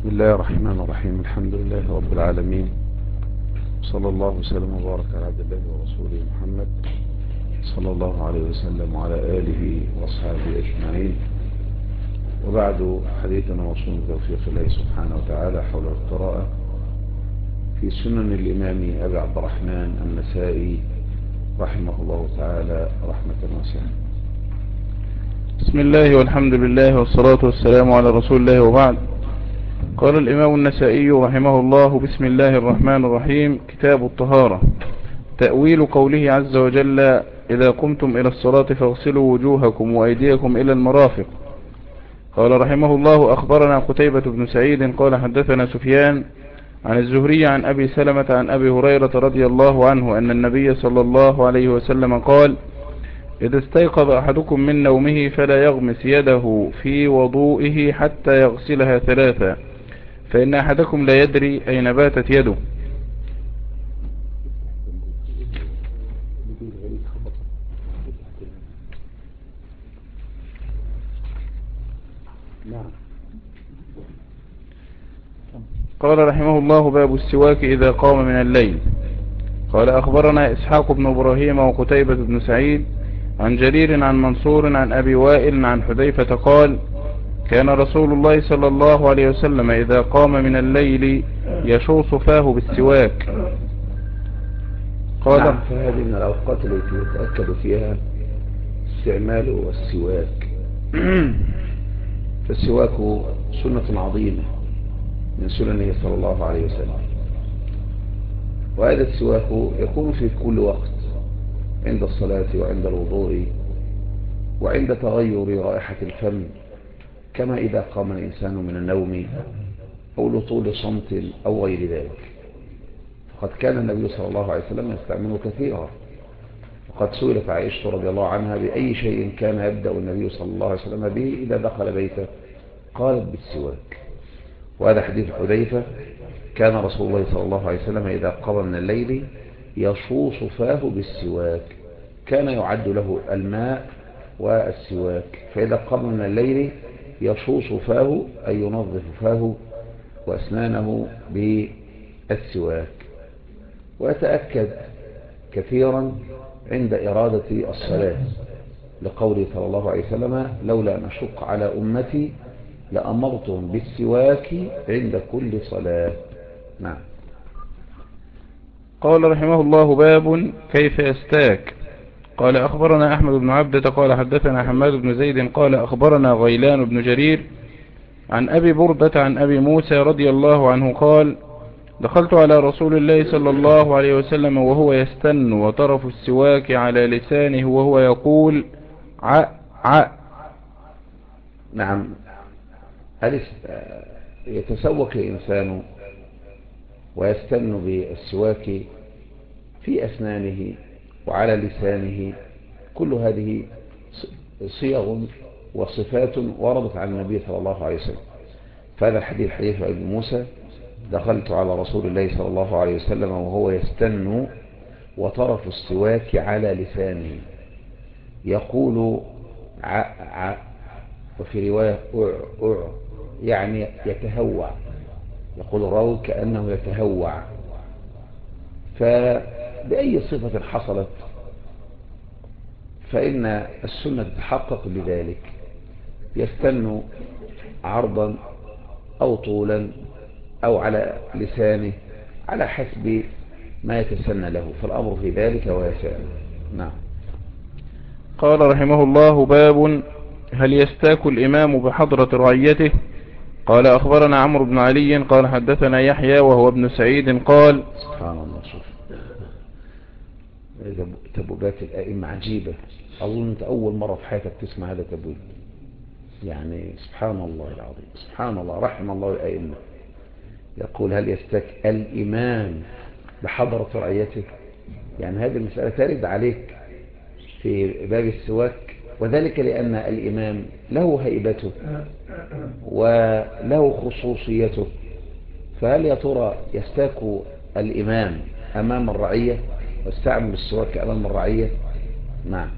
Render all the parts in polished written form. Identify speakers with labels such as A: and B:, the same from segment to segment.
A: بسم الله الرحمن الرحيم. الحمد لله رب العالمين، صلى الله وسلم وبارك على عبد الله ورسوله محمد صلى الله عليه وسلم وعلى آله وأصحابه أجمعين. وبعد، حديثنا موصول بتوفيق الله سبحانه وتعالى حول القراءة في سنن الإمام أبي عبد الرحمن النسائي رحمه الله تعالى رحمة واسعة.
B: بسم الله والحمد لله والصلاة والسلام على رسول الله، وبعد. قال الإمام النسائي رحمه الله: بسم الله الرحمن الرحيم. كتاب الطهارة. تأويل قوله عز وجل: إذا قمتم إلى الصلاة فاغسلوا وجوهكم وأيديكم إلى المرافق. قال رحمه الله: أخبرنا قتيبة بن سعيد قال حدثنا سفيان عن الزهري عن أبي سلمة عن أبي هريرة رضي الله عنه أن النبي صلى الله عليه وسلم قال: إذا استيقظ أحدكم من نومه فلا يغمس يده في وضوئه حتى يغسلها ثلاثا، فإن أحدكم لا يدري أين باتت يده. قال رحمه الله: باب السواك إذا قام من الليل. قال أخبرنا إسحاق بن إبراهيم وقتيبة بن سعيد عن جرير عن منصور عن أبي وائل عن حذيفة قال: كان رسول الله صلى الله عليه وسلم إذا قام من الليل يشوص فاه بالسواك.
A: قال: نعم، فهذه من الأوقات التي يتأكد فيها استعمال السواك. فالسواك سنة عظيمة من سننه صلى الله عليه وسلم، وهذا السواك يكون في كل وقت، عند الصلاة وعند الوضوء وعند تغير رائحة الفم، كما إذا قام الإنسان من النوم أو لطول صمت أو غير ذلك. فقد كان النبي صلى الله عليه وسلم يستعمله كثيرا، وقد سئلت عائشة رضي الله عنها بأي شيء كان يبدأ النبي صلى الله عليه وسلم به إذا دخل بيته، قالت: بالسواك. وهذا حديث حذيفة: كان رسول الله صلى الله عليه وسلم إذا قام من الليل يشوص فاه بالسواك، كان يعد له الماء والسواك. فإذا قام من الليل يشوص فاه أي ينظف فاه وأسنانه بالسواك. ويتأكد كثيرا عند إرادة الصلاة، لقوله صلى الله عليه وسلم: لولا أن أشق على أمتي لأمرتهم بالسواك عند كل صلاة. نعم.
B: قال رحمه الله: باب كيف يستاك. قال أخبرنا أحمد بن عبدة قال حدثنا حماد بن زيد قال أخبرنا غيلان بن جرير عن أبي بردة عن أبي موسى رضي الله عنه قال: دخلت على رسول الله صلى الله عليه وسلم وهو يستن وطرف السواك على لسانه وهو يقول: ع ع.
A: نعم. هل يتسوك الإنسان ويستن بالسواك في أسنانه وعلى لسانه؟ كل هذه صيغ وصفات وردت عن النبي صلى الله عليه وسلم. فهذا الحديث حديث أبي موسى: دخلت على رسول الله صلى الله عليه وسلم وهو يستن وطرف السواك على لسانه يقول: ع ع. وفي رواية أع، يعني يتهوع، يقول الراوي كأنه يتهوع. فبأي صفة حصلت فإن السنة تتحقق بذلك، يستن عرضا أو طولا أو على لسانه على حسب ما يتسنى له، فالأمر في ذلك واسع. نعم.
B: قال رحمه الله: باب هل يستاك الإمام بحضرة رعيته. قال أخبرنا عمرو بن علي قال حدثنا يحيى وهو ابن سعيد قال:
A: سبحان الله. شوف تبويبات الأئمة عجيبة. أظن أنت أول مرة في حياتك تسمع هذا تبويب، يعني سبحان الله العظيم، سبحان الله، رحم الله الأئمة. يقول: هل يستاك الإمام بحضرة رعيته؟ يعني هذه المسألة ترد عليك في باب السواك، وذلك لأن الإمام له هيبته وله خصوصيته. فهل يا ترى يستاك الإمام أمام الرعية واستعمل السواك أمام الرعية؟ نعم.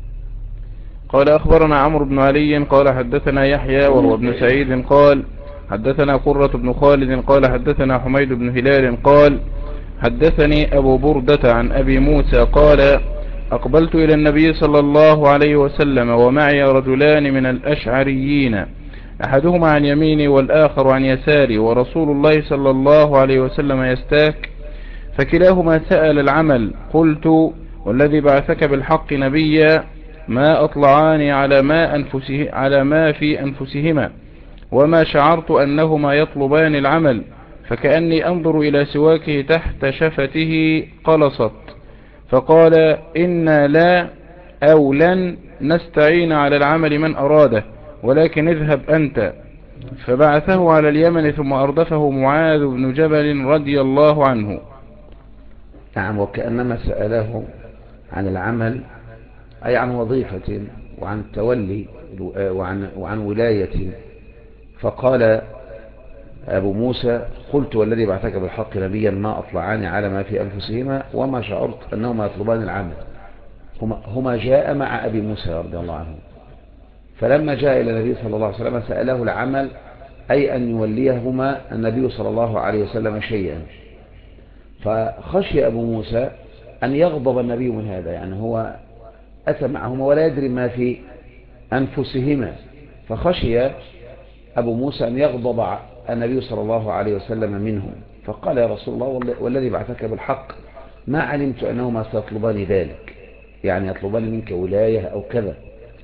B: قال أخبرنا عمرو بن علي قال حدثنا يحيى وهو ابن سعيد قال حدثنا قرة بن خالد قال حدثنا حميد بن هلال قال حدثني أبو بردة عن أبي موسى قال أقبلت إلى النبي صلى الله عليه وسلم ومعي رجلان من الأشعريين أحدهما عن يميني والآخر عن يساري ورسول الله صلى الله عليه وسلم يستاك، فكلاهما سأل العمل. قلت والذي بعثك بالحق نبيا ما أطلعان على ما في أنفسهما وما شعرت أنهما يطلبان العمل، فكأني أنظر إلى سواكه تحت شفته قلصت. فقال إنا لا أو لن نستعين على العمل من أراده، ولكن اذهب أنت. فبعثه على اليمن ثم أردفه معاذ بن جبل رضي الله عنه.
A: نعم، وكأنما سأله عن العمل أي عن وظيفة وعن تولي وعن ولاية. فقال أبو موسى قلت والذي بعثك بالحق نبيا ما أطلعان على ما في أنفسهما وما شعرت أنهما يطلبان العمل. هما جاء مع أبي موسى رضي الله عنه، فلما جاء إلى النبي صلى الله عليه وسلم سأله العمل أي أن يوليهما النبي صلى الله عليه وسلم شيئا. فخشي أبو موسى أن يغضب النبي من هذا، يعني هو أتى معهما ولا يدري ما في أنفسهما، فخشي أبو موسى أن يغضب النبي صلى الله عليه وسلم منهم. فقال يا رسول الله والذي بعثك بالحق ما علمت أنهما سيطلبان ذلك، يعني يطلبان منك ولاية أو كذا.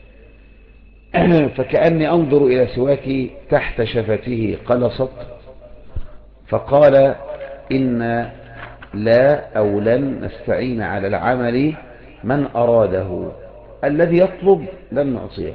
A: فكأني أنظر إلى سواكي تحت شفته قلصت. فقال إن لا أو لن نستعين على العمل من أراده. الذي يطلب لن نعطيه،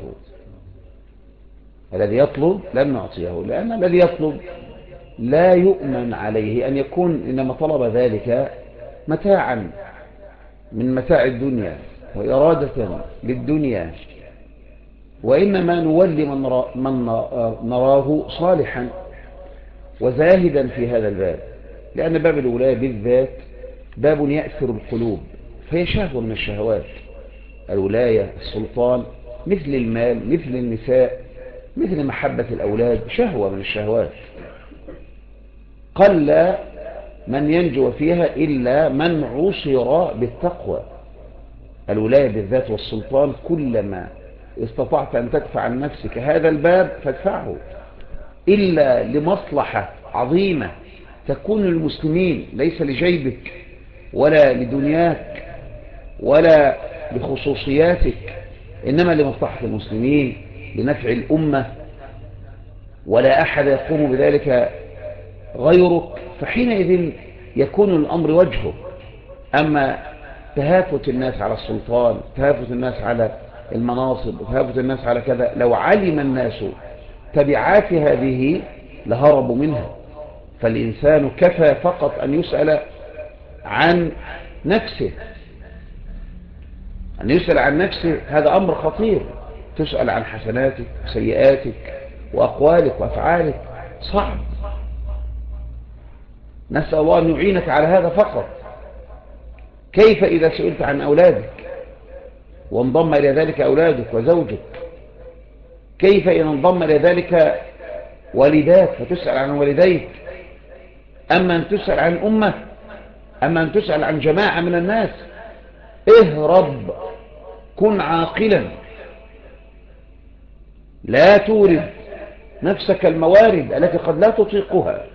A: الذي يطلب لن نعطيه، لأن الذي يطلب لا يؤمن عليه أن يكون إنما طلب ذلك متاعا من متاع الدنيا وإرادة للدنيا، وإنما نولي من نراه صالحا وزاهدا في هذا الباب، لأن باب الولاية بالذات باب يأثر القلوب، فهي شهوة من الشهوات. الولاية السلطان مثل المال مثل النساء مثل محبة الأولاد، شهوة من الشهوات. قل من ينجو فيها إلا من عصر بالتقوى. الولاية بالذات والسلطان كلما استطعت أن تدفع عن نفسك هذا الباب فادفعه، إلا لمصلحة عظيمة تكون للمسلمين، ليس لجيبك ولا لدنياك ولا لخصوصياتك، إنما لمصلحة المسلمين لنفع الأمة، ولا أحد يقوم بذلك غيرك، فحينئذ يكون الأمر وجهه. أما تهافت الناس على السلطان، تهافت الناس على المناصب، تهافت الناس على كذا، لو علم الناس تبعات هذه لهربوا منها. فالإنسان كفى فقط أن يسأل عن نفسه، أن يسأل عن نفسه هذا أمر خطير. تسأل عن حسناتك وسيئاتك وأقوالك وأفعالك صعب. نسأل الله أن يعينك على هذا فقط. كيف إذا سئلت عن أولادك وانضم إلى ذلك أولادك وزوجك؟ كيف إذا انضم إلى ذلك والداك فتسأل عن والديك؟ أما أن تسأل عن أمة، أما أن تسأل عن جماعة من الناس. اهرب، كن عاقلا، لا تورد نفسك الموارد التي قد لا تطيقها.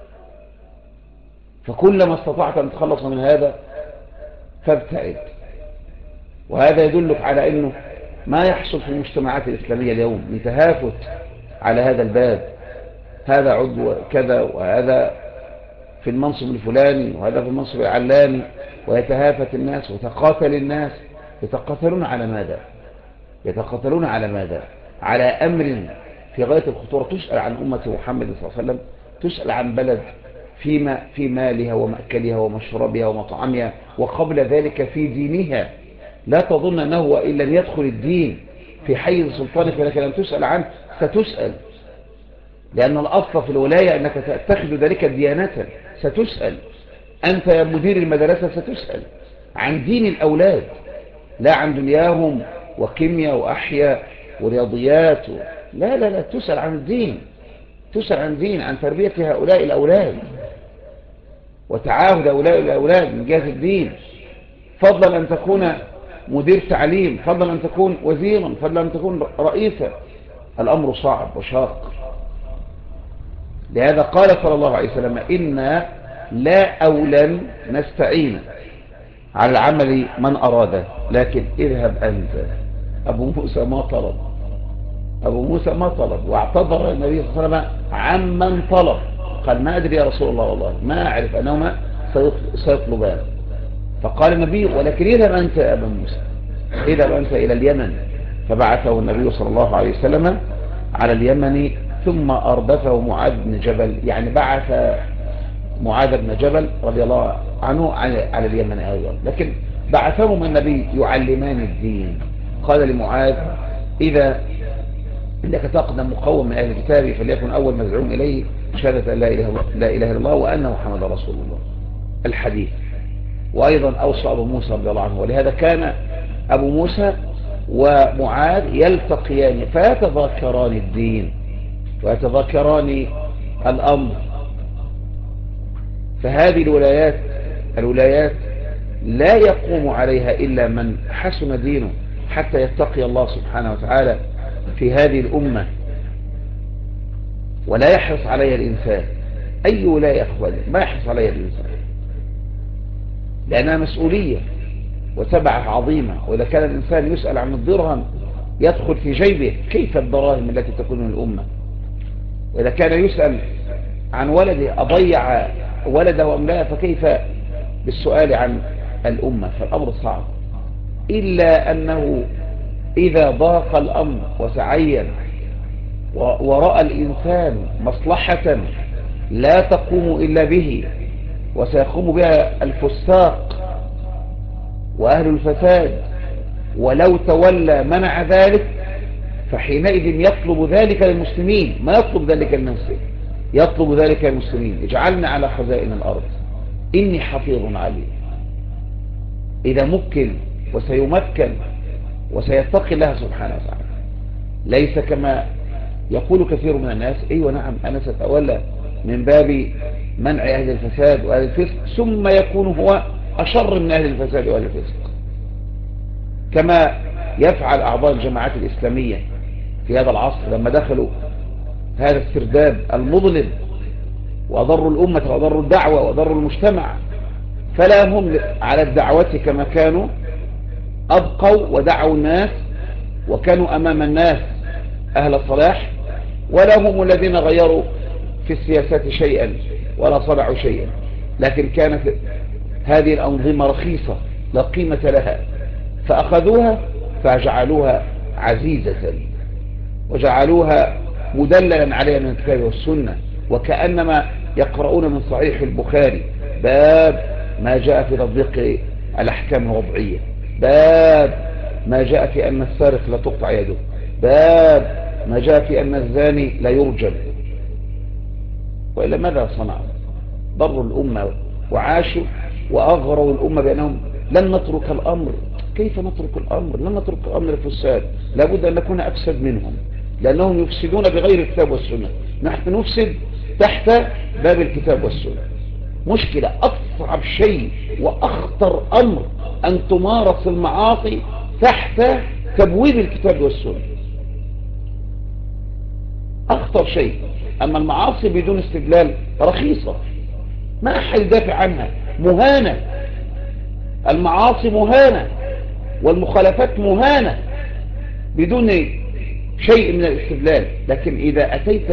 A: فكلما استطعت أن تخلص من هذا فابتعد. وهذا يدلك على أنه ما يحصل في المجتمعات الإسلامية اليوم من تهافت على هذا الباب، هذا عضو كذا وهذا في المنصب الفلاني وهذا في المنصب العلاني، ويتهافت الناس وتقاتل الناس. يتقاتلون على ماذا؟ يتقاتلون على ماذا؟ على أمر في غاية الخطورة. تسأل عن أمة محمد صلى الله عليه وسلم، تسأل عن بلد في مالها ومأكلها ومشربها ومطعمها، وقبل ذلك في دينها. لا تظن أنه إن لم يدخل الدين في حيز سلطانك ولكن لم تسأل عنه ستسأل، لأن الأصل في الولاية أنك تتخذ ذلك ديانة. ستسأل أنت يا مدير المدرسة، ستسأل عن دين الأولاد لا عن دنياهم وكيمياء وأحياء ورياضيات لا لا لا، تسأل عن الدين، تسأل عن دين، عن تربية هؤلاء الأولاد وتعاهد هؤلاء الأولاد من جهة الدين، فضلا أن تكون مدير تعليم، فضلا أن تكون وزيرا، فضلا أن تكون رئيسا. الأمر صعب وشاق. لهذا قال صلى الله عليه وسلم: إنا لا أولا نستعين على العمل من أراده، لكن اذهب أنت. أبو موسى ما طلب، أبو موسى ما طلب، واعتذر النبي صلى الله عليه وسلم عمن طلب. قال: ما أدري يا رسول الله، والله ما أعرف أنهما سيطلبان. فقال النبي: ولكن اذهب أنت يا أبا موسى، اذهب أنت إلى اليمن. فبعثه النبي صلى الله عليه وسلم على اليمن، ثم أردفه معاذ بن جبل، يعني بعث معاذ بن جبل رضي الله عنه على اليمن أيضا، لكن بعثهم النبي يعلمان الدين. قال لمعاذ: إذا إنك تقدم مقوم من أهل الكتاب، فليكن أول مدعوم إليه شهادة لا إله إلا الله وأن محمد رسول الله. الحديث. وأيضا أوصى أبو موسى رضي الله عنه، ولهذا كان أبو موسى ومعاذ يلتقيان فيتذاكران الدين ويتذاكران الأمر. فهذه الولايات لا يقوم عليها إلا من حسن دينه حتى يتقي الله سبحانه وتعالى في هذه الأمة، ولا يحرص عليها الإنسان. أي ولاية أخواني ما يحرص عليها الإنسان، لأنها مسؤولية وتبعة عظيمة. وإذا كان الإنسان يسأل عن الدرهم يدخل في جيبه، كيف الدراهم التي تكون من الأمة؟ وإذا كان يسأل عن ولده أضيع ولده أم لا، فكيف بالسؤال عن الأمة؟ فالأمر صعب، إلا أنه إذا ضاق الأمر وتعين ورأى الإنسان مصلحة لا تقوم إلا به وسيقوم بها الفساق وأهل الفساد، ولو تولى منع ذلك، فحينئذ يطلب ذلك للمسلمين، ما يطلب ذلك لنفسه، يطلب ذلك للمسلمين: اجعلنا على خزائن الأرض إني حفيظ عليم. إذا مكن وسيمكن وسيتقي الله سبحانه وتعالى، ليس كما يقول كثير من الناس: أيوة نعم أنا سأتولى من باب منع أهل الفساد وأهل الفسق، ثم يكون هو أشر من أهل الفساد وأهل الفسق، كما يفعل أعضاء الجماعات الإسلامية في هذا العصر لما دخلوا هذا السرداب المظلم وأضروا الأمة وأضروا الدعوة وأضروا المجتمع. فلا هم على الدعوة كما كانوا، أبقوا ودعوا الناس وكانوا أمام الناس أهل صلاح، ولا هم الذين غيروا في السياسات شيئا ولا صنعوا شيئا، لكن كانت هذه الأنظمة رخيصة لا قيمة لها، فأخذوها فجعلوها عزيزة وجعلوها مدللا عليها من الكتاب والسنة، وكأنما يقرؤون من صحيح البخاري باب ما جاء في تطبيق الأحكام الوضعية، باب ما جاء في أن السارق لا تقطع يده، باب ما جاء في أن الزاني لا يرجم. وإلا ماذا صنعوا؟ ضروا الأمة وعاشوا وأغروا الأمة بأنهم لن نترك الأمر. كيف نترك الأمر؟ لن نترك الأمر الفساد، لابد أن نكون أفسد منهم، لأنهم يفسدون بغير الكتاب والسنة، نحن نفسد تحت باب الكتاب والسنة. مشكلة. أصعب شيء وأخطر أمر أن تمارس المعاصي تحت تبويب الكتاب والسنة، أخطر شيء. أما المعاصي بدون استدلال رخيصة، ما أحد يدافع عنها، مهانة. المعاصي مهانة والمخالفات مهانة بدون شيء من الاستدلال. لكن إذا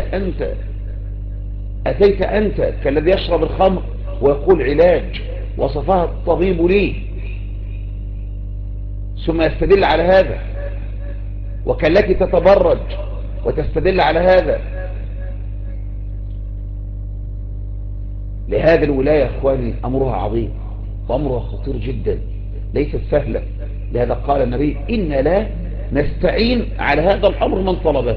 A: أتيت أنت كالذي يشرب الخمر ويقول علاج وصفها الطبيب لي، ثم يستدل على هذا، وكالتي تتبرج وتستدل على هذا. لهذه الولاية يا أخواني أمرها عظيم وأمرها خطير جدا، ليست سهلة. لهذا قال النبي: إن لا نستعين على هذا الأمر من طلبه.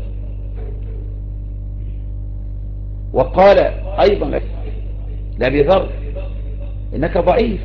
A: وقال أيضا لأبي ذر: إنك ضعيف.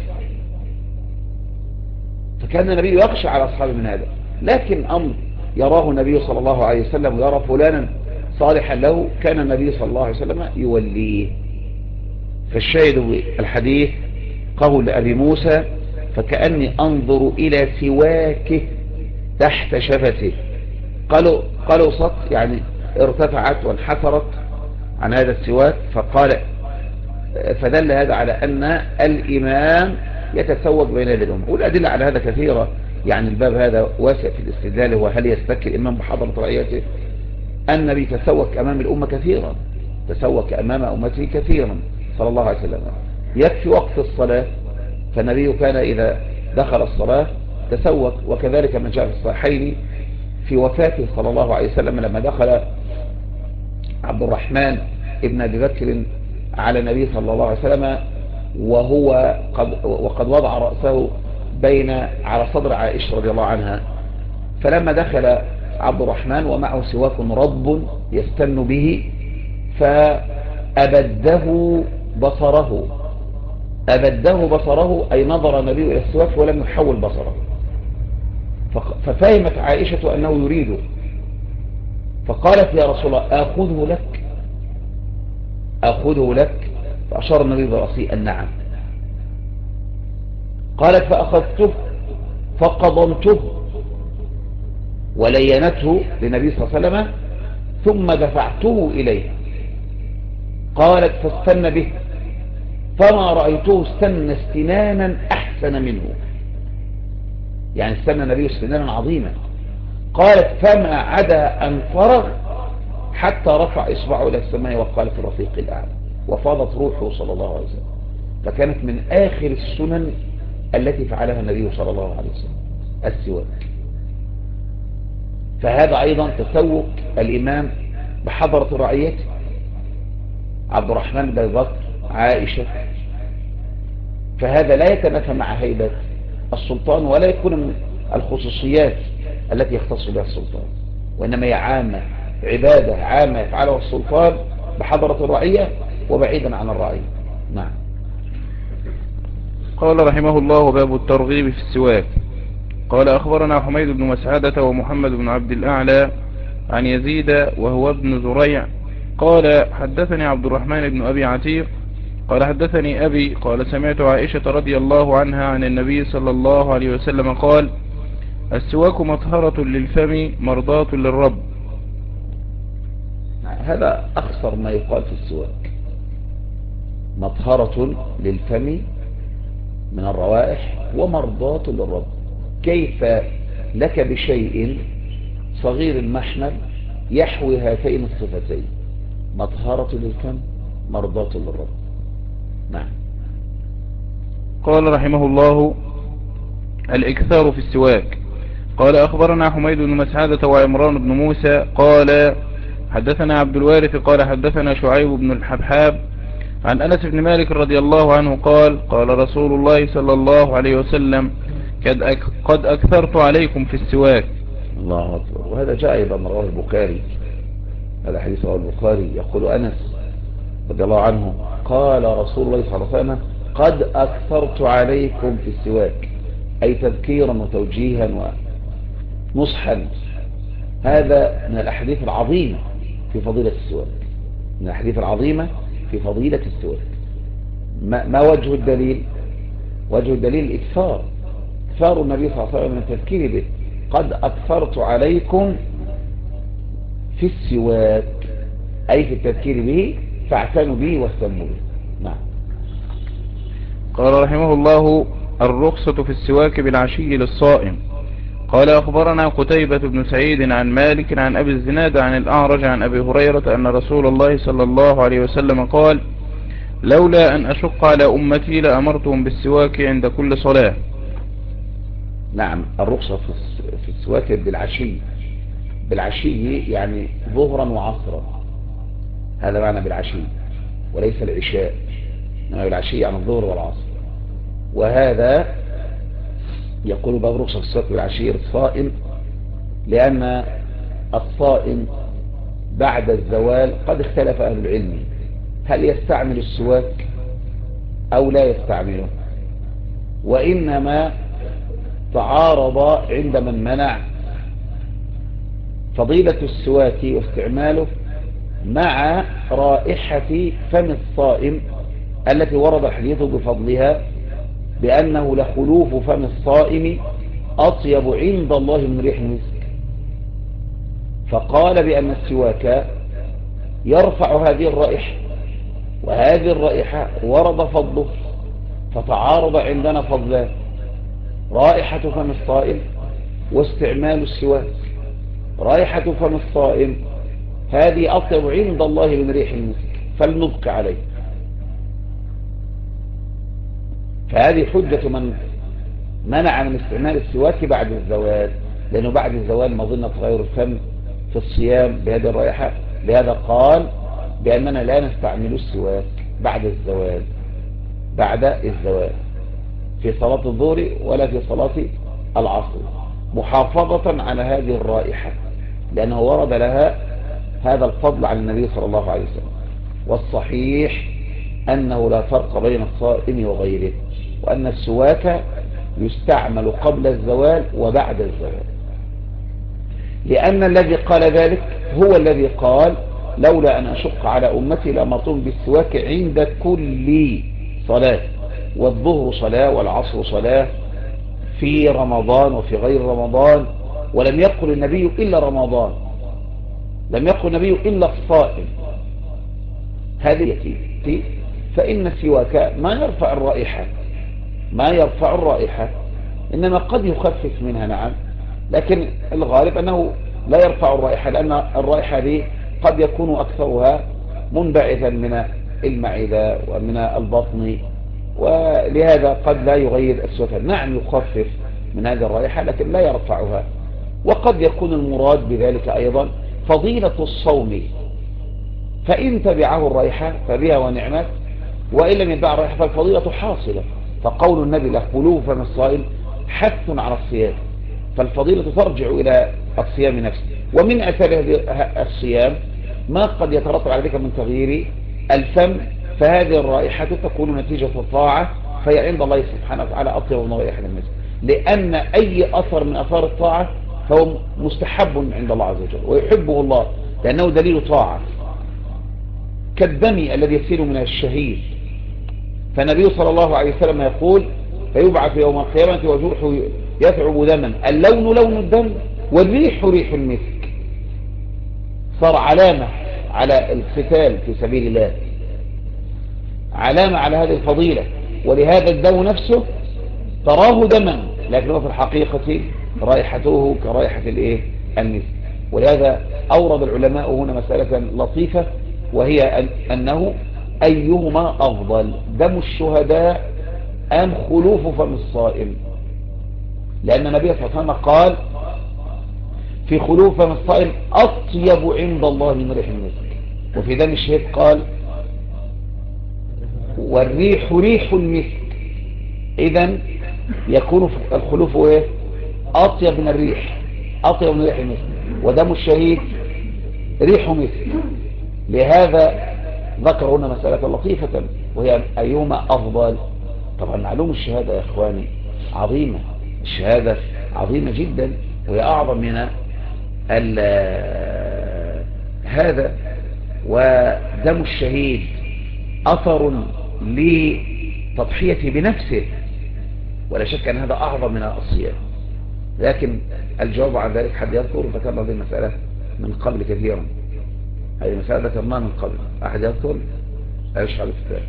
A: فكان النبي يخشى على أصحابه من هذا. لكن أمر يراه النبي صلى الله عليه وسلم ويرى فلانا صالحا له كان النبي صلى الله عليه وسلم يوليه. فالشاهد الحديث قول أبي موسى: فكأني أنظر إلى سواكه تحت شفته. قالوا صط يعني ارتفعت وانحسرت عن هذا السواك. فدل هذا على أن الإمام يتسوق بين يدي الأمة، والأدلة على هذا كثيرة. يعني الباب هذا واسع في الاستدلال، وهل يستكي الإمام بحضرة رعيته؟ النبي تسوق أمام الأمة كثيرا، تسوق أمام أمته كثيرا صلى الله عليه وسلم. يكفي وقت الصلاة، فالنبي كان إذا دخل الصلاة تسوق. وكذلك ما جاء في الصحيحين في وفاته صلى الله عليه وسلم لما دخل عبد الرحمن ابن أبي بكر على النبي صلى الله عليه وسلم وقد وضع رأسه على صدر عائشة رضي الله عنها. فلما دخل عبد الرحمن ومعه سواك رب يستن به، فأبده بصره أي نظر النبي إلى السواك ولم يحول بصره. ففهمت عائشة أنه يريده، فقالت: يا رسول الله أخذه لك. فأشار النبي برأسه أن نعم. قالت: فأخذته فقضمته ولينته للنبي صلى الله عليه وسلم ثم دفعته إليه. قالت: فاستن به فما رأيته استن استنانا أحسن منه، يعني استنى النبي استنانا عظيما. قالت: فما عدا أن فرغ حتى رفع إصبعه إلى السماء وقال في الرفيق الأعلى، وفاضت روحه صلى الله عليه وسلم. فكانت من آخر السنن التي فعلها النبي صلى الله عليه وسلم السواك. فهذا أيضا تسوق الإمام بحضرة رعيته، عبد الرحمن بن أبي بكر، عائشة. فهذا لا يتنافى مع هيبة السلطان، ولا يكون من الخصوصيات التي يختص بها السلطان، وإنما هي عامة، عبادة عامة يفعلها السلطان بحضرة الرعية وبعيدا عن الرعية. نعم.
B: قال رحمه الله: باب الترغيب في السواك. قال: أخبرنا حميد بن مسعدة ومحمد بن عبد الأعلى عن يزيد وهو ابن زريع قال: حدثني عبد الرحمن بن أبي عتيق قال: حدثني أبي قال: سمعت عائشة رضي الله عنها عن النبي صلى الله عليه وسلم قال: السواك مطهرة للفم مرضاة للرب.
A: هذا أخصر ما يقال في السواك، مطهرة للفم من الروائح ومرضاة للرب. كيف لك بشيء صغير المحمل يحوي هاتين الصفتين، مطهرة للفم مرضاة للرب؟ نعم.
B: قال رحمه الله: الإكثار في السواك. قال: أخبرنا حميد بن مسعدة وعمران بن موسى قال: حدثنا عبد الوارث قال: حدثنا شعيب بن الحبحاب عن أنس بن مالك رضي الله عنه قال: قال رسول الله صلى الله عليه وسلم: قد أكثرت عليكم في السواك.
A: الله أكبر. وهذا جاء أيضا رواه البخاري، هذا حديث رواه البخاري. يقول أنس رضي الله عنه: قال رسول الله صلى الله عليه وسلم: قد أكثرت عليكم في السواك، أي تذكيرا وتوجيها ونصحا. هذا من الأحاديث العظيمة في فضيلة السواك، من الأحاديث العظيمة في فضيلة السواك. ما وجه الدليل؟ وجه الدليل الإكثار، إكثار النبي صلى الله عليه وسلم من التذكير به. قد أكثرت عليكم في السواك، أي في التذكير به، فاعتنوا به واهتموا به. نعم.
B: قال رحمه الله: الرخصة في السواك بالعشي للصائم. قال: أخبرنا قتيبة بن سعيد عن مالك عن أبي الزناد عن الأعرج عن أبي هريرة أن رسول الله صلى الله عليه وسلم قال: لولا أن أشق على أمتي لأمرتهم بالسواك عند كل صلاة.
A: نعم. الرخصة في السواك بالعشي يعني ظهرا وعصرا، هذا معنى بالعشي وليس العشاء، إنما بالعشي يعني الظهر والعصر. وهذا يقول باب رخصة في السواك بالعشي للصائم، لأن الصائم بعد الزوال قد اختلف أهل العلم هل يستعمل السواك أو لا يستعمله، وإنما تعارض عند من منع فضيلة السواك واستعماله مع رائحة فم الصائم التي ورد الحديث بفضلها بأنه لخلوف فم الصائم أطيب عند الله من ريح المسك، فقال بأن السواك يرفع هذه الرائحة، وهذه الرائحة ورد فضله، فتعارض عندنا فضلان: رائحة فم الصائم واستعمال السواك. رائحة فم الصائم هذه أطيب عند الله من ريح المسك، فلنبقى عليه. فهذه حجة من منع من استعمال السواك بعد الزوال، لأنه بعد الزوال مظنة تغير الفم في الصيام بهذه الرائحة، لهذا قال بأننا لا نستعمل السواك بعد الزوال، في صلاة الظهر ولا في صلاة العصر، محافظة على هذه الرائحة، لأنه ورد لها هذا الفضل عن النبي صلى الله عليه وسلم. والصحيح أنه لا فرق بين الصائم وغيره، وأن السواك يستعمل قبل الزوال وبعد الزوال، لأن الذي قال ذلك هو الذي قال: لولا أن أشق على أمتي لأمرتهم بالسواك عند كل صلاة، والظهر صلاة والعصر صلاة، في رمضان وفي غير رمضان. ولم يقل النبي إلا رمضان، لم يقل النبي إلا الصائم. هذه يتي. فإن السواك ما يرفع الرائحة، إنما قد يخفف منها، نعم، لكن الغالب أنه لا يرفع الرائحة، لأن الرائحة دي قد يكون أكثرها منبعثا من المعدة ومن البطن، ولهذا قد لا يغير السواك. نعم يخفف من هذه الرائحة لكن لا يرفعها. وقد يكون المراد بذلك أيضا فضيلة الصوم، فإن تبعه الرائحة فبها ونعمت، وإن لم يتبع الرائحة فالفضيلة حاصلة. فقول النبي لخلوف فم الصائم حث على الصيام، فالفضيلة ترجع إلى الصيام نفسه. ومن أثر الصيام ما قد يترتب على ذلك من تغيير الفم، فهذه الرائحة تكون نتيجة الطاعة، فهي عند الله سبحانه وتعالى أطيب من رائحة المسك، لأن أي أثر من أثار الطاعة فهو مستحب عند الله عز وجل ويحبه الله، لأنه دليل طاعة، كالدم الذي يسيل من الشهيد. فالنبي صلى الله عليه وسلم يقول: فيبعث يوم القيامة وجرحه يثعب دما، اللون لون الدم والريح ريح المسك. صار علامة على القتال في سبيل الله، علامة على هذه الفضيلة. ولهذا الدم نفسه تراه دما، لكنه في الحقيقة رائحته كرائحة المسك. ولهذا أورد العلماء هنا مسألة لطيفة، وهي أنه أيهما أفضل: دم الشهداء أم خلوف فم الصائم؟ لأن النبي صلى الله عليه وسلم قال في خلوف فم الصائم أطيب عند الله من ريح المسك، وفي دم الشهيد قال والريح ريح المسك. إذن يكون الخلوف أطيب من الريح، أطيب من ريح المسك، ودم الشهيد ريح مسك. لهذا ذكر هنا مسألة لطيفة، وهي أيهما أفضل. طبعا معلوم الشهادة يا إخواني عظيمة، الشهادة عظيمة جدا، وهي أعظم من هذا. ودم الشهيد أثر لتضحيته بنفسه، ولا شك أن هذا أعظم من الصيام. لكن الجواب عن ذلك حد يذكر؟ ذكرنا هذه المسألة من قبل كثيرا، هذه المسألة ذكرناها من قبل. أحد يذكر؟ أيش على الكتاب؟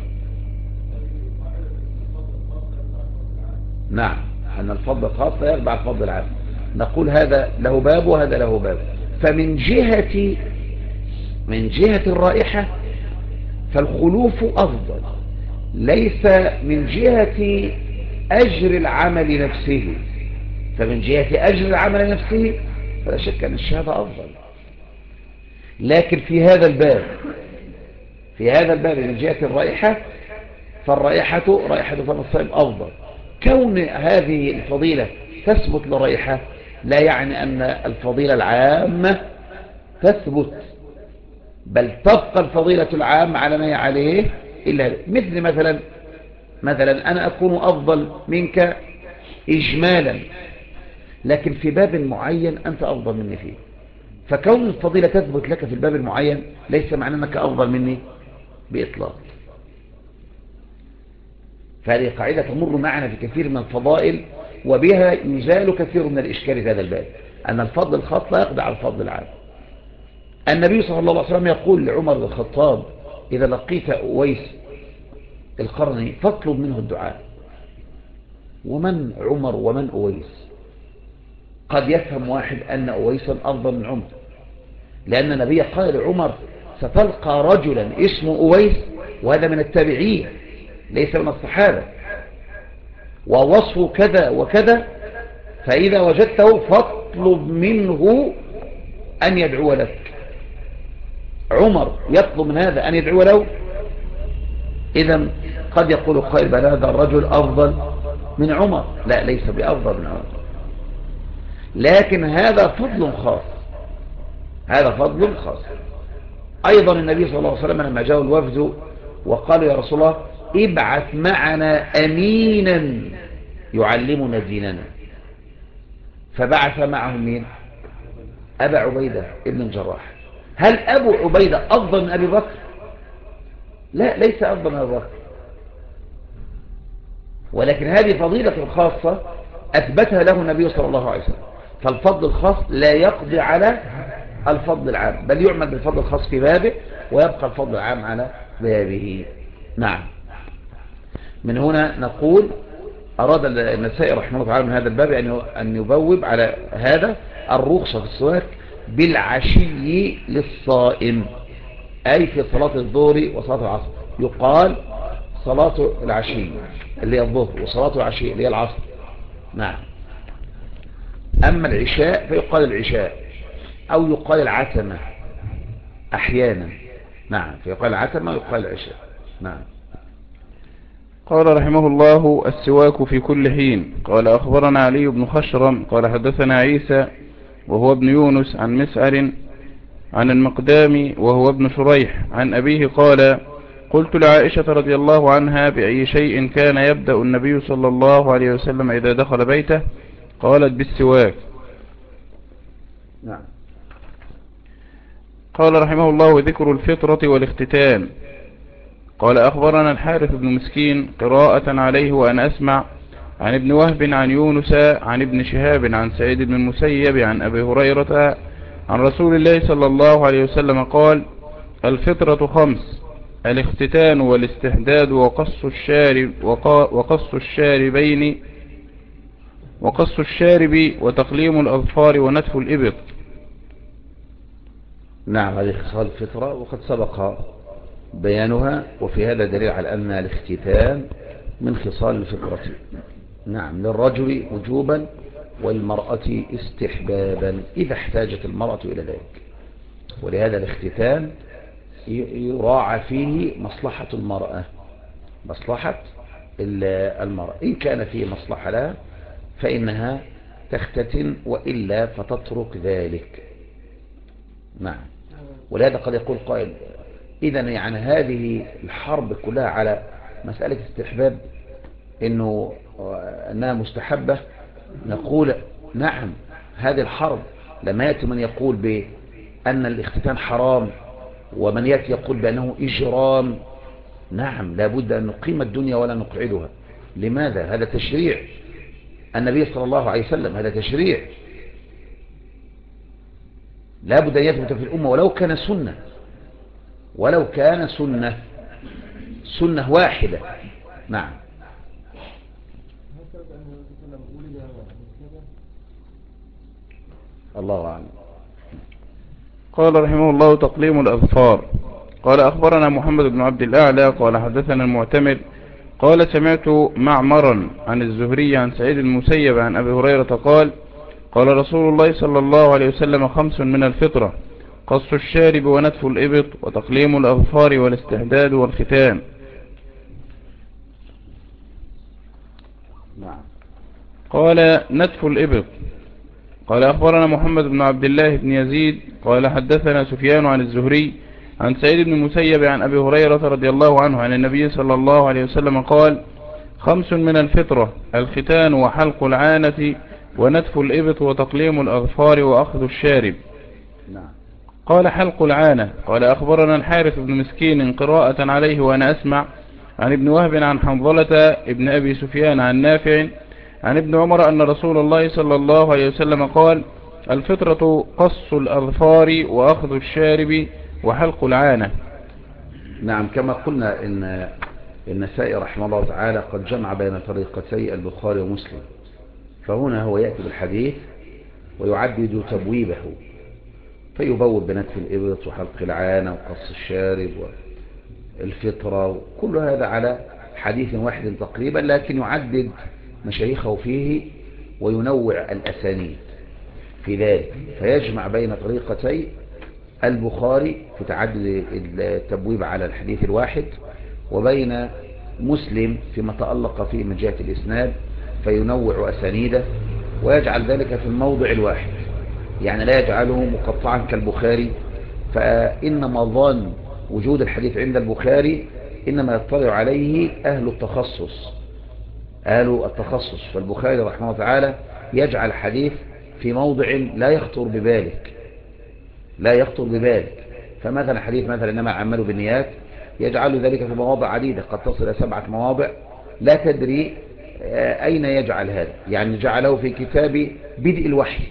A: نعم، أن الفضل الخاص لا يتبع الفضل العام. نقول هذا له باب وهذا له باب. فمن جهة الرائحة فالخلوف أفضل، ليس من جهة أجر العمل نفسه. فمن جهة أجر العمل نفسه فلا شك أن الشهادة أفضل، لكن في هذا الباب من جهة الرائحة فالرائحة رائحة فم الصائم أفضل. كون هذه الفضيلة تثبت لرائحة لا يعني أن الفضيلة العامة تثبت، بل تبقى الفضيلة العامة على ما هي عليه. إلا مثلا أنا أكون أفضل منك إجمالا، لكن في باب معين أنت أفضل مني فيه، فكون الفضيلة تثبت لك في الباب المعين ليس معنى أنك أفضل مني بإطلاق. فهذه قاعدة تمر معنا في كثير من الفضائل، وبها يزال كثير من الإشكال في هذا الباب، أن الفضل الخاص لا يقضي على الفضل العام. النبي صلى الله عليه وسلم يقول لعمر بن الخطاب: إذا لقيت أويس القرني فاطلب منه الدعاء. ومن عمر ومن أويس؟ قد يفهم واحد أن أويسا أفضل من عمر، لأن النبي قال لعمر: ستلقى رجلا اسمه أويس، وهذا من التابعين ليس من الصحابة، ووصفه كذا وكذا، فإذا وجدته فاطلب منه أن يدعو لك. عمر يطلب من هذا أن يدعو له. إذن قد يقول قائل: بل هذا الرجل أفضل من عمر. لا، ليس بأفضل من عمر، لكن هذا فضل خاص، هذا فضل خاص. أيضا النبي صلى الله عليه وسلم لما جاءوا الوفد وقالوا: يا رسول الله ابعث معنا أمينا يعلمنا ديننا، فبعث معهم مين؟ أبا عبيدة ابن الجراح. هل أبو عبيدة أفضل من أبي بكر؟ لا، ليس أفضل من أبي بكر، ولكن هذه فضيلة خاصة أثبتها له النبي صلى الله عليه وسلم. فالفضل الخاص لا يقضي على الفضل العام، بل يعمل بالفضل الخاص في بابه ويبقى الفضل العام على بابه. نعم. من هنا نقول: أراد النسائي رحمه الله تعالى من هذا الباب أن يبوب على هذا الرخصة في السواك بالعشي للصائم، أي في صلاة الظهر وصلاة العصر. يقال صلاة العشي اللي هي الظهر، وصلاة العشي اللي هي العصر. نعم. أما العشاء فيقال العشاء، أو يقال العتمة أحيانا. نعم، فيقال العتمة ويقال العشاء. نعم.
B: قال رحمه الله: السواك في كل حين. قال أخبرنا علي بن خشرم قال حدثنا عيسى وهو ابن يونس عن مسعر عن المقدام وهو ابن شريح عن أبيه قال: قلت لعائشة رضي الله عنها: بأي شيء كان يبدأ النبي صلى الله عليه وسلم إذا دخل بيته؟ قالت: بالسواك.
A: نعم.
B: قال رحمه الله: ذكر الفطرة والاختتان. قال أخبرنا الحارث بن مسكين قراءة عليه وأنا أسمع عن ابن وهب عن يونس عن ابن شهاب عن سعيد بن المسيب عن أبي هريرة عن رسول الله صلى الله عليه وسلم قال: الفطرة 5: الاختتان والاستحداد وقص الشارب وتقليم الأظفار ونتف الإبط.
A: نعم، هذه خصال الفطرة وقد سبق بيانها، وفي هذا دليل على أن الاختتان من خصال الفطرة. نعم، للرجل وجوبا والمرأة استحبابا إذا احتاجت المرأة إلى ذلك. ولهذا الاختتان يراعى فيه مصلحة المرأة، مصلحة المرأة. إن كان فيه مصلحة لها فإنها تختتن، وإلا فتترك ذلك. نعم. ولهذا قد يقول قائل: إذا يعني هذه الحرب كلها على مسألة استحباب أنها مستحبة. نقول: نعم، هذه الحرب لما يأتي من يقول بأن الاختتان حرام، ومن يأتي يقول بأنه إجرام، نعم، لابد أن نقيم الدنيا ولا نقعدها. لماذا؟ هذا تشريع النبي صلى الله عليه وسلم، هذا تشريع لابد أن يثبت في الأمة، ولو كان سنة، ولو كان سنة واحدة. نعم. الله أعلم.
B: قال رحمه الله: تقليم الأظفار. قال أخبرنا محمد بن عبد الأعلى قال حدثنا المعتمر قال سمعت معمرا عن الزهري عن سعيد المسيب عن أبي هريرة قال: قال رسول الله صلى الله عليه وسلم: 5 من الفطرة: قص الشارب ونتف الإبط وتقليم الأظفار والاستحداد والختان. قال: نتف الإبط. قال أخبرنا محمد بن عبد الله بن يزيد قال حدثنا سفيان عن الزهري عن سعيد بن المسيب عن أبي هريرة رضي الله عنه عن النبي صلى الله عليه وسلم قال: 5 من الفطرة: الختان وحلق العانة ونتف الإبط وتقليم الأظفار وأخذ الشارب.
A: نعم.
B: قال حلق العانة. قال أخبرنا الحارث بن مسكين قراءة عليه وأنا أسمع عن ابن وهب عن حنظلة ابن أبي سفيان عن نافع عن ابن عمر أن رسول الله صلى الله عليه وسلم قال: الفطرة قص الأظفار وأخذ الشارب وحلق العانة.
A: نعم، كما قلنا إن النسائي رحمه الله تعالى قد جمع بين طريقتي البخاري ومسلم، فهنا هو يأتي بالحديث ويعدد تبويبه، فيبوب بنتف الإبط وحلق العانة وقص الشارب والفطرة، وكل هذا على حديث واحد تقريبا، لكن يعدد مشايخه فيه وينوع الأسانيد في ذلك، فيجمع بين طريقتي البخاري في تعدد التبويب على الحديث الواحد، وبين مسلم فيما تألق فيه من جهة الإسناد فينوع أسانيده، ويجعل ذلك في الموضع الواحد، يعني لا يجعله مقطعا كالبخاري. فإنما ظن وجود الحديث عند البخاري إنما يطلع عليه أهل التخصص، فالبخاري رحمه الله تعالى يجعل حديث في موضع لا يخطر ببالك. فمثلا حديث مثلا إنما الأعمال بالنيات يجعل ذلك في مواضع عديدة قد تصل إلى 7 مواضع، لا تدري أين يجعل هذا، يعني جعله في كتاب بدء الوحي،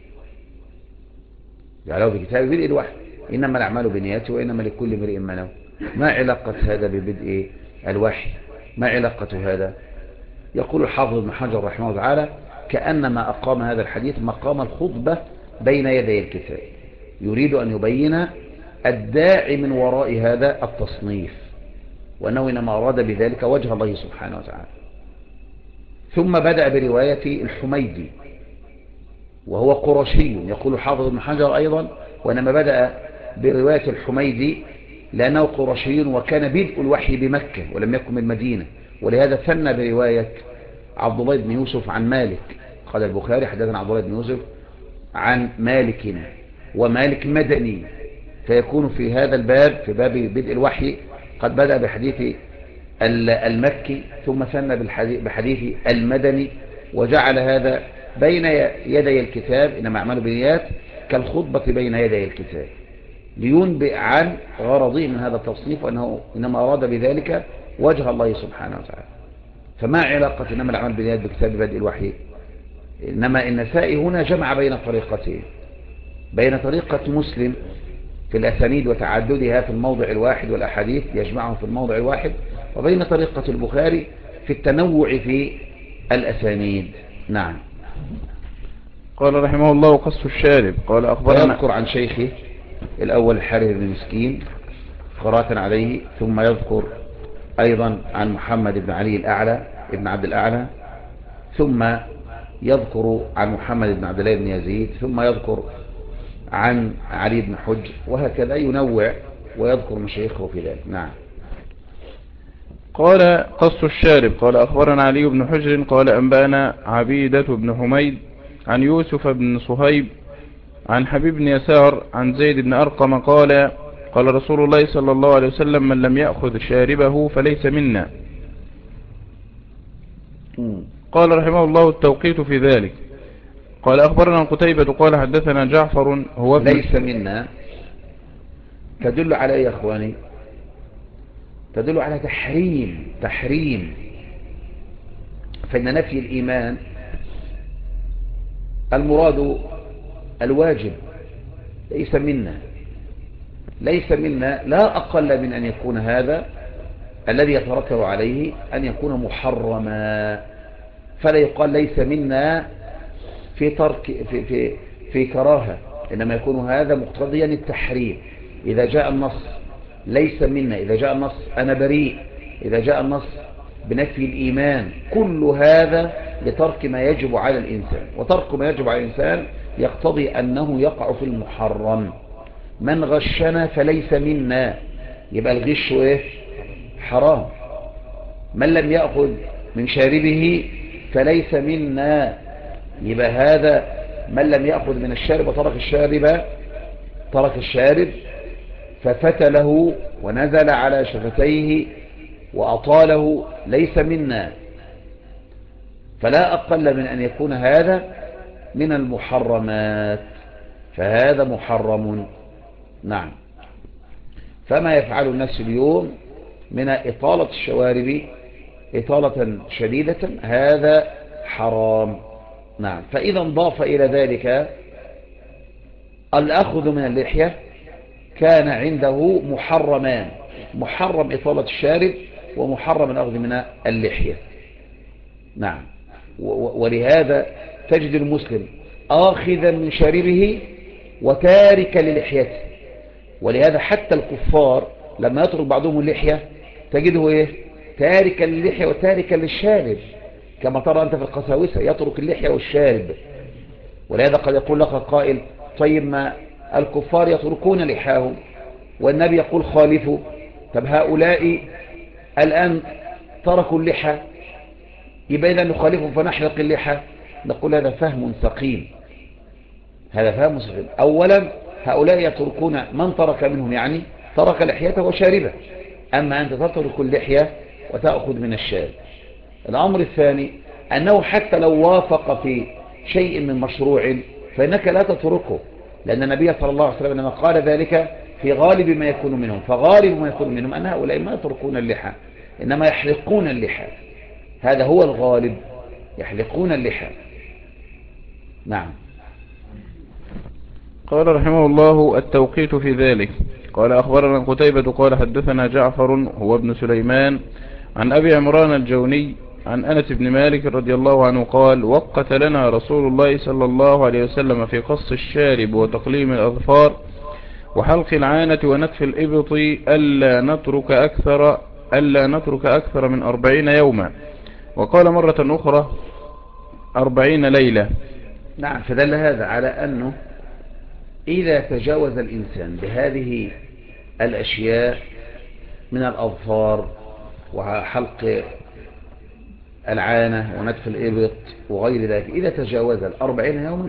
A: إنما الأعمال بالنيات وإنما لكل امرئ ما نوى. ما علاقة هذا ببدء الوحي؟ ما علاقة هذا؟ يقول الحافظ ابن حجر رحمه الله تعالى: كأنما أقام هذا الحديث مقام الخطبة بين يدي الكتاب، يريد أن يبين الداعي من وراء هذا التصنيف، وأنه إنما أراد بذلك وجه الله سبحانه وتعالى. ثم بدأ برواية الحميدي وهو قرشي، يقول حافظ ابن حجر أيضا: وإنما بدأ برواية الحميدي لأنه قرشي وكان بدء الوحي بمكة ولم يكن من المدينة، ولهذا ثنى برواية عبد الله بن يوسف عن مالك. قال البخاري: حدثنا عبد الله بن يوسف عن مالك، ومالك مدني، فيكون في هذا الباب في باب بدء الوحي قد بدأ بحديث المكي ثم ثنى بحديث المدني، وجعل هذا بين يدي الكتاب إنما أعمال بالنيات كالخطبة بين يدي الكتاب، لينبئ عن غرضه من هذا التصنيف وأنه إنما أراد بذلك وجه الله سبحانه وتعالى. فما علاقة إنما الأعمال بالنيات بكتاب بدء الوحي؟ إنما النسائي هنا جمع بين طريقتين، بين طريقة مسلم في الأسانيد وتعددها في الموضع الواحد والأحاديث يجمعهم في الموضع الواحد، وبين طريقة البخاري في التنوع في الأسانيد. نعم.
B: قال رحمه الله: قص الشارب. قال أخبرنا.
A: ويذكر عن شيخه الأول الحارث بن مسكين قراءة عليه، ثم يذكر أيضا عن محمد بن علي الأعلى ابن عبد الأعلى، ثم يذكر عن محمد بن عبد الله بن يزيد، ثم يذكر عن علي بن حجر، وهكذا ينوع ويذكر مشايخه في ذلك. نعم.
B: قال: قص الشارب. قال أخبرنا علي بن حجر قال أنبأنا عبيدة بن حميد عن يوسف بن صهيب عن حبيب بن يسار عن زيد بن أرقم قال: قال رسول الله صلى الله عليه وسلم: من لم يأخذ شاربه فليس منا. قال رحمه الله: التوقيت في ذلك. قال أخبرنا قتيبة قال حدثنا جعفر هو
A: ليس منا تدل على يا أخواني، تدل على تحريم، فإن نفي الإيمان المراد الواجب، ليس منا لا أقل من أن يكون هذا الذي يترتب عليه أن يكون محرما، فلا يقال ليس منا في ترك في كراهة، إنما يكون هذا مقتضيا التحريم. إذا جاء النص ليس منا، إذا جاء النص أنا بريء، إذا جاء النص بنفي الإيمان، كل هذا لترك ما يجب على الإنسان، وترك ما يجب على الإنسان يقتضي أنه يقع في المحرم. من غشنا فليس منا، يبقى الغش إيه؟ حرام. من لم يأخذ من شاربه فليس منا، يبقى هذا من لم يأخذ من الشارب وترك الشارب ففتله ونزل على شفتيه وأطاله ليس منا. فلا أقل من أن يكون هذا من المحرمات، فهذا محرم. نعم. فما يفعل الناس اليوم من إطالة الشوارب إطالة شديدة هذا حرام. نعم. فإذا انضاف إلى ذلك الأخذ من اللحية كان عنده محرمان: محرم إطالة الشارب، ومحرم الأخذ من اللحية. نعم. ولهذا تجد المسلم آخذا من شاربه وتاركا للحيته. ولهذا حتى الكفار لما يترك بعضهم اللحية تجده إيه؟ تاركا للحية وتاركا للشارب، كما ترى أنت في القساوسة يترك اللحية والشارب. ولهذا قد يقول لك قائل: طيب ما الكفار يتركون لحاهم والنبي يقول خالفوا، طب هؤلاء الآن تركوا اللحى يبقى إذا نخالفهم فنحلق اللحى. نقول هذا فهم سقيم، هذا فهم سقيم. أولا هؤلاء يتركون، من ترك منهم يعني ترك لحيته وشاربه، أما أنت تترك اللحية وتأخذ من الشارب. الأمر الثاني أنه حتى لو وافق في شيء من مشروع فإنك لا تتركه، لأن النبي صلى الله عليه وسلم لما قال ذلك في غالب ما يكون منهم، فغالب ما يكون منهم أن هؤلاء ما يتركون اللحى إنما يحلقون اللحى، هذا هو الغالب، يحلقون اللحى. نعم.
B: قال رحمه الله: التوقيت في ذلك. قال أخبرنا قتيبة قال حدثنا جعفر هو ابن سليمان عن أبي عمران الجوني عن أنس بن مالك رضي الله عنه قال: وقت لنا رسول الله صلى الله عليه وسلم في قص الشارب وتقليم الأظفار وحلق العانة ونتف الإبط ألا نترك أكثر من 40 يوما، وقال مرة أخرى 40 ليلة.
A: نعم. فدل هذا على أنه إذا تجاوز الإنسان بهذه الأشياء من الأظفار وحلق العانة ونتف الإبط وغير ذلك، إذا تجاوز 40 يوما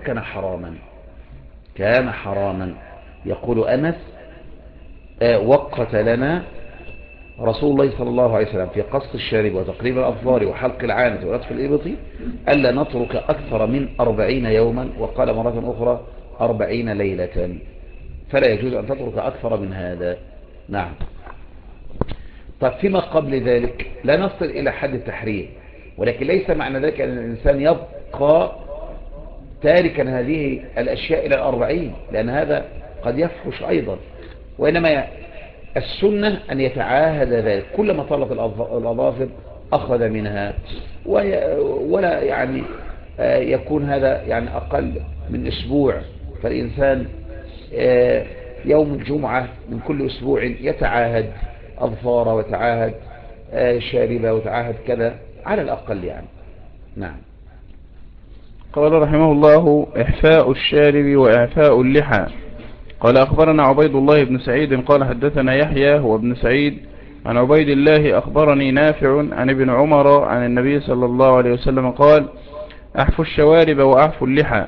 A: كان حراما. يقول أنس: وقت لنا رسول الله صلى الله عليه وسلم في قص الشارب وتقليم الأظفار وحلق العانة ونتف الإبط ألا نترك أكثر من 40 يوما، وقال مرة أخرى 40 ليلة، فلا يجوز أن تترك أكثر من هذا. نعم. طب فيما قبل ذلك لا نصل إلى حد التحريم، ولكن ليس معنى ذلك أن الإنسان يبقى تاركا هذه الأشياء إلى 40، لأن هذا قد يفحش أيضا، وإنما السنة أن يتعاهد ذلك، كلما طالت الأظافر أخذ منها، ولا يعني يكون هذا يعني أقل من أسبوع. فالإنسان يوم الجمعة من كل أسبوع يتعاهد أظفاره وتعاهد شاربه وتعاهد كذا على الأقل يعني. نعم.
B: قال رحمه الله: إحفاء الشارب وإعفاء اللحى. قال أخبرنا عبيد الله بن سعيد قال حدثنا يحيى هو ابن سعيد عن عبيد الله أخبرني نافع عن ابن عمر عن النبي صلى الله عليه وسلم قال: أحفوا الشوارب وأحفوا اللحى.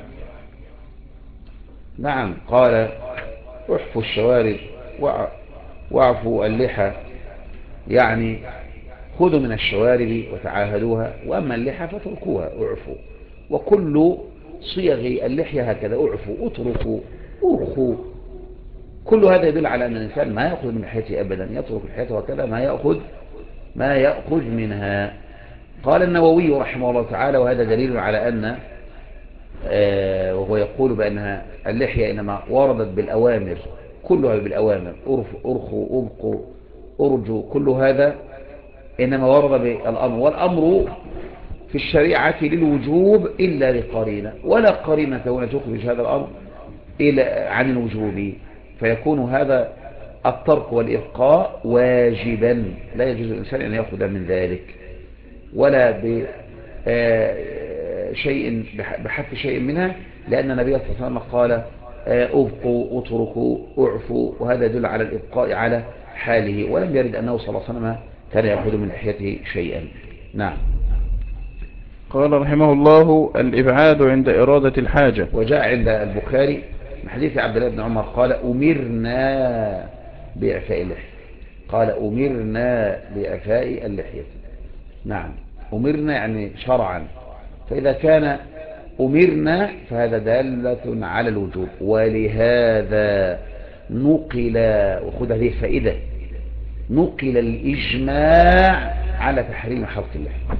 A: نعم. قال: احفوا الشوارب واعفوا اللحى، يعني خذوا من الشوارب وتعاهدوها، وأما اللحى فتركوها، اعفوا. وكل صيغ اللحية هكذا: اعفوا، اتركوا، ارخوا، كل هذا يدل على أن الإنسان ما يأخذ من لحيته أبدا، يترك لحيته وكذا ما يأخذ منها. قال النووي رحمه الله تعالى: وهذا دليل على أن وهو يقول بأنها اللحية إنما وردت بالأوامر، كلها بالأوامر، أرخوا، أبقوا، أرجوا، كل هذا إنما ورد بالأمر، والأمر في الشريعة للوجوب إلا لقرينة، ولا قرينة هنا تخرج هذا الأمر عن الوجوب، فيكون هذا الترك والإبقاء واجبا، لا يجوز الإنسان أن يأخذ من ذلك ولا بحث شيء منها، لأن النبي صلى الله عليه وسلم قال: أبقوا، اتركوا، اعفوا، وهذا يدل على الإبقاء على حاله، ولم يرد أنه صلى الله عليه وسلم كان يأخذ من لحيته شيئا. نعم.
B: قال رحمه الله: الإبعاد عند إرادة الحاجة.
A: وجاء عند البخاري من حديث عبد الله بن عمر قال: أمرنا بإعفاء اللحية. قال: أمرنا بإعفاء اللحية. نعم. أمرنا يعني شرعا، فإذا كان أمرنا فهذا دالة على الوجوب. ولهذا نقل، وخذ هذه الفائدة، نقل الإجماع على تحريم حلق اللحية.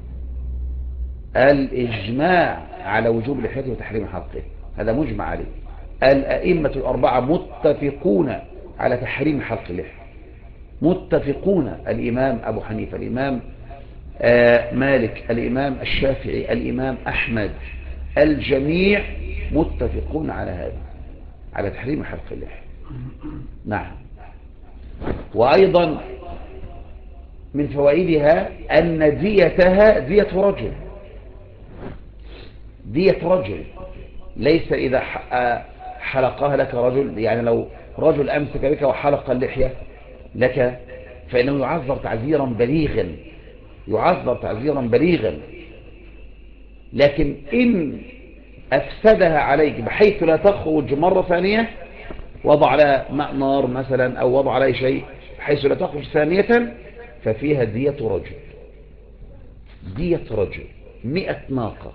A: الإجماع على وجوب اللحية وتحريم حلقه هذا مجمع عليه. الأئمة الأربعة متفقون على تحريم حلق اللحية، متفقون. الإمام أبو حنيفة، الإمام مالك، الإمام الشافعي، الإمام أحمد، الجميع متفقون على هذا، على تحريم حلق اللحية. نعم. وأيضا من فوائدها أن ديتها دية رجل، دية رجل، ليس إذا حلقها لك رجل، يعني لو رجل أمسك بك وحلق اللحية لك فإنه يعذر تعذيرا بليغا، يعذر تعذيرا بليغا. لكن إن أفسدها عليك بحيث لا تخرج مرة ثانية، وضع على ماء نار مثلا أو وضع عليه شيء بحيث لا تخرج ثانية، ففيها دية رجل، دية رجل 100 ناقة،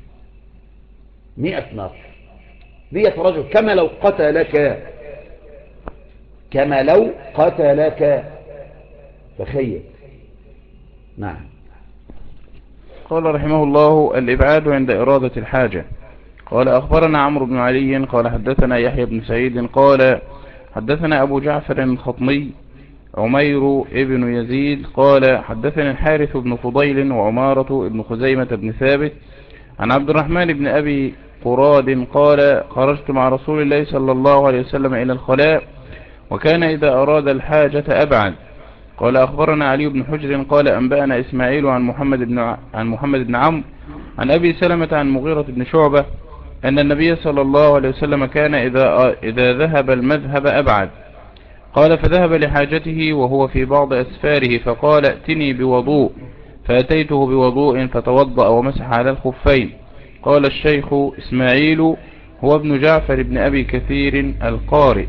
A: 100 ناقة دية رجل، كما لو قتلك، كما لو قتلك، تخيل. نعم.
B: قال رحمه الله: الإبعاد عند إرادة الحاجة. قال أخبرنا عمرو بن علي قال حدثنا يحيى بن سعيد قال حدثنا أبو جعفر الخطمي عمير ابن يزيد قال حدثني الحارث بن فضيل وعمارة ابن خزيمة بن ثابت عن عبد الرحمن بن أبي قراد قال خرجت مع رسول الله صلى الله عليه وسلم إلى الخلاء وكان إذا أراد الحاجة أبعد. قال أخبرنا علي بن حجر قال أنبأنا إسماعيل عن محمد بن عمرو عن أبي سلمة عن مغيرة بن شعبة أن النبي صلى الله عليه وسلم كان إذا ذهب المذهب أبعد. قال فذهب لحاجته وهو في بعض أسفاره فقال ائتني بوضوء، فأتيته بوضوء فتوضأ ومسح على الخفين. قال الشيخ إسماعيل هو ابن جعفر بن أبي كثير القارئ.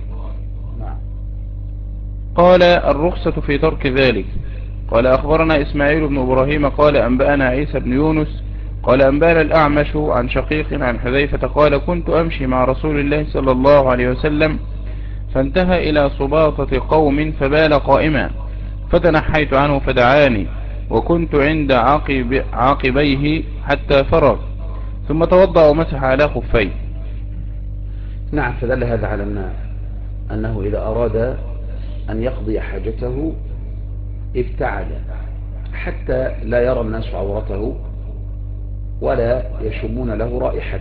B: قال الرخصة في ترك ذلك. قال أخبرنا إسماعيل بن إبراهيم قال أنبأنا عيسى بن يونس قال أنبأنا الأعمش عن شقيق عن حذيفة قال كنت أمشي مع رسول الله صلى الله عليه وسلم فانتهى إلى صباطة قوم فبال قائما فتنحيت عنه فدعاني وكنت عند عاقبيه حتى فرغ ثم توضأ ومسح على خفيه.
A: نعم. فدل هذا على أنه إذا أراد أن يقضي حاجته ابتعد حتى لا يرى الناس عورته ولا يشمون له رائحة.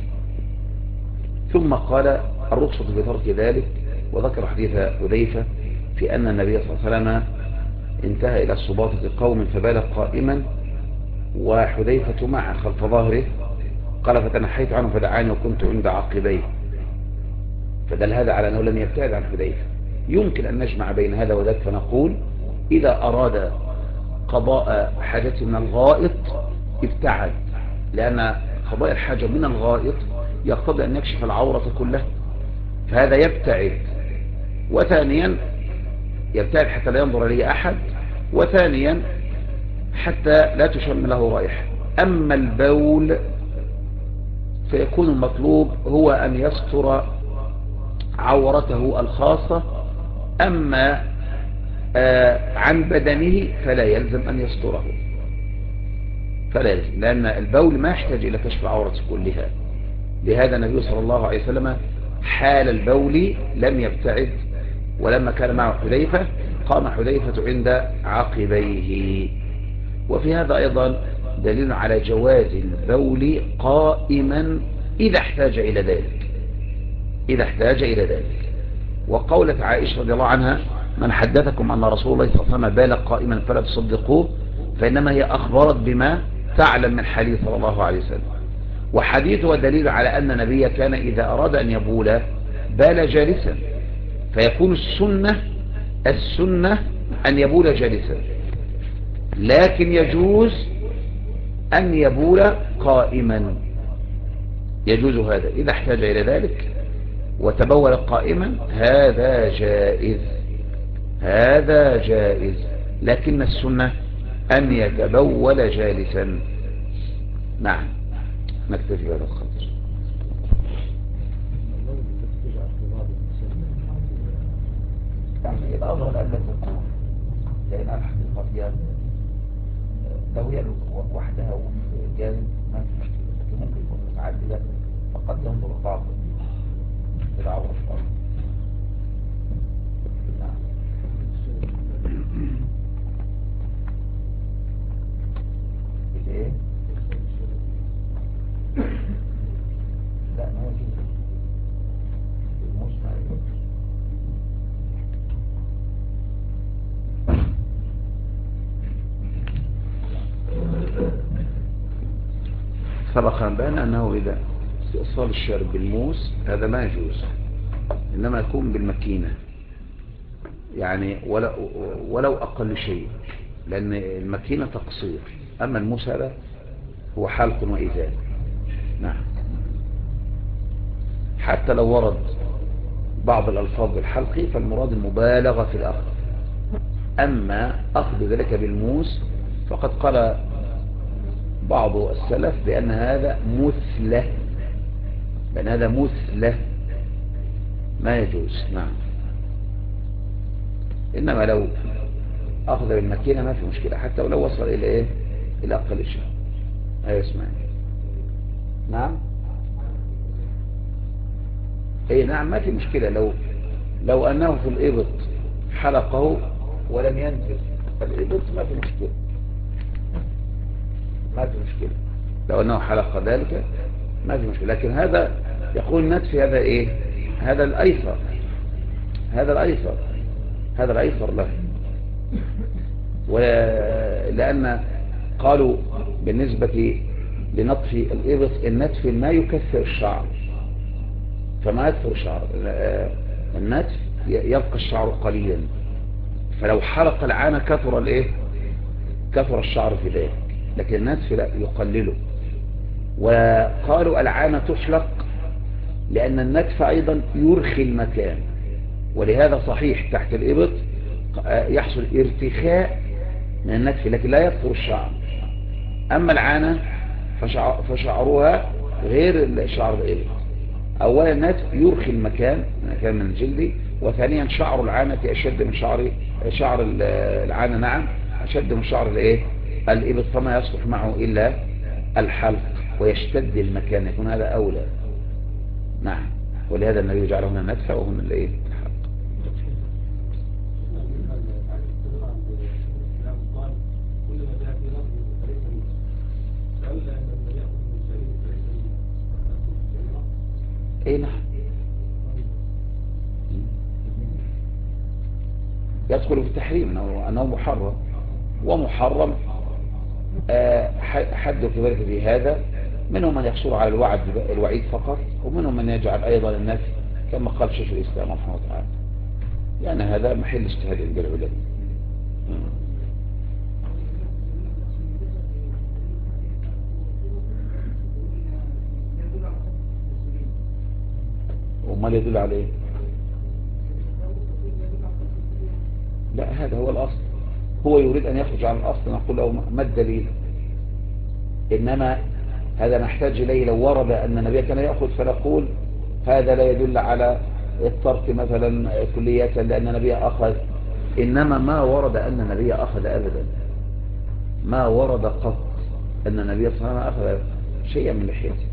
A: ثم قال الرخصة في ترك ذلك، وذكر حديث حذيفة في أن النبي صلى الله عليه وسلم انتهى إلى صباطة قوم فبال قائما وحذيفة معه خلف ظهره، قال فتنحيت عنه فدعاني وكنت عند عقبيه. فدل هذا على أنه لم يبتعد عن حذيفة. يمكن أن نجمع بين هذا وذاك فنقول إذا أراد قضاء حاجته من الغائط ابتعد، لأن قضاء الحاجة من الغائط يقتضي أن يكشف العورة كلها، فهذا يبتعد. وثانيا يبتعد حتى لا ينظر إليه أحد، وثانيا حتى لا تشم له رائحة. أما البول فيكون المطلوب هو أن يستر عورته الخاصة، أما عن بدنه فلا يلزم أن يستره، فلا يلزم، لأن البول ما يحتاج إلى كشف عورته كلها. لهذا النبي صلى الله عليه وسلم حال البول لم يبتعد، ولما كان معه حذيفة قام حذيفة عند عقبيه. وفي هذا أيضا دليل على جواز البول قائما إذا احتاج إلى ذلك، إذا احتاج إلى ذلك. وقولة عائشة رضي الله عنها من حدثكم أن رسول الله صلى الله عليه وسلم بال قائما فلا تصدقوه، فإنما هي أخبرت بما تعلم من حديث صلى الله عليه وسلم. وحديثه دليل على أن النبي كان إذا أراد أن يبول بال جالسا، فيكون السنة أن يبول جالسا، لكن يجوز أن يبول قائما، يجوز هذا إذا احتاج إلى ذلك وتبول قائما، هذا جائز، هذا جائز، لكن السنة أن يتبول جالسا. نعم. نكتفي بهذا القدر. يعني الأظهر أن لا تكون، لأن الحقيقة فيها لو هي وحدها وفي جانب ما في مشكلة، لكن ممكن يكون متعددة فقد ينظر بعض العورة الأرض. نعم. ايه؟ لا ما يجوز الموس ما يجوز. سبق أن بان أنه إذا استئصال الشارب بالموس هذا ما يجوز، إنما يكون بالمكينة، يعني ولو أقل شيء، لأن المكينة تقصير، أما الموس هذا هو حلق وإزالة. نعم. حتى لو ورد بعض الألفاظ بالحلق فالمراد المبالغة في الأخذ، أما أخذ ذلك بالموس فقد قال بعض السلف بأن هذا مثلة، بأن هذا مثلة ما يجوز. نعم. إنما لو أخذ بالمكينة ما في مشكلة، حتى ولو وصل إلى إيه؟ إلى أقل شيء. أيوة اسمعني. نعم. أي نعم ما في مشكلة، لو أنه في الإبط حلقه ولم ينفذ الإبط ما في مشكلة، ما في مشكلة. لو أنه حلق ذلك ما في مشكلة، لكن هذا يقول نتف هذا إيه؟ هذا الأيسر، هذا الأيسر، هذا الأيسر له. ولأن قالوا بالنسبة لنطف الإبط النتف ما يكثر الشعر، فما يكثر الشعر، النتف يبقى الشعر قليلا، فلو حلق العانة كثر الايه؟ كثر الشعر في ذلك، لكن النتف لا يقلله. وقالوا العانة تحلق لأن النتف أيضا يرخي المكان، ولهذا صحيح تحت الإبط يحصل ارتخاء من النتف لكن لا يكثر الشعر. أما العانة فشعرها غير شعر الإبط، أولا النتف يرخي المكان من الجلد، وثانيا شعر العانة أشد من شعر العانة، نعم أشد من شعر الايه؟ الإبط، فما يصلح معه إلا الحلق ويشتد المكان، يكون هذا أولى. نعم. ولهذا النبي جعل هنا النتف وهنا الايه؟ الحلق. ايه نعم يدخل في التحريم أنه محرم، ومحرم حد كذلك في هذا، منهم من يقصر على الوعيد فقط، ومنهم من يجعل أيضا النفي كما قال شيخ الإسلام رحمه الله تعالى، يعني هذا محل اجتهاد عند العلماء. وما يدل عليه؟ لا هذا هو الأصل، هو يريد أن يخرج عن الأصل، نقول له ما الدليل؟ إنما هذا نحتاج إليه لو ورد أن النبي كان يأخذ فنقول هذا لا يدل على الترك مثلا كلية لأن النبي أخذ، إنما ما ورد أن النبي أخذ أبدا، ما ورد قط أن النبي صلى الله عليه وسلم أخذ شيئا من لحيته.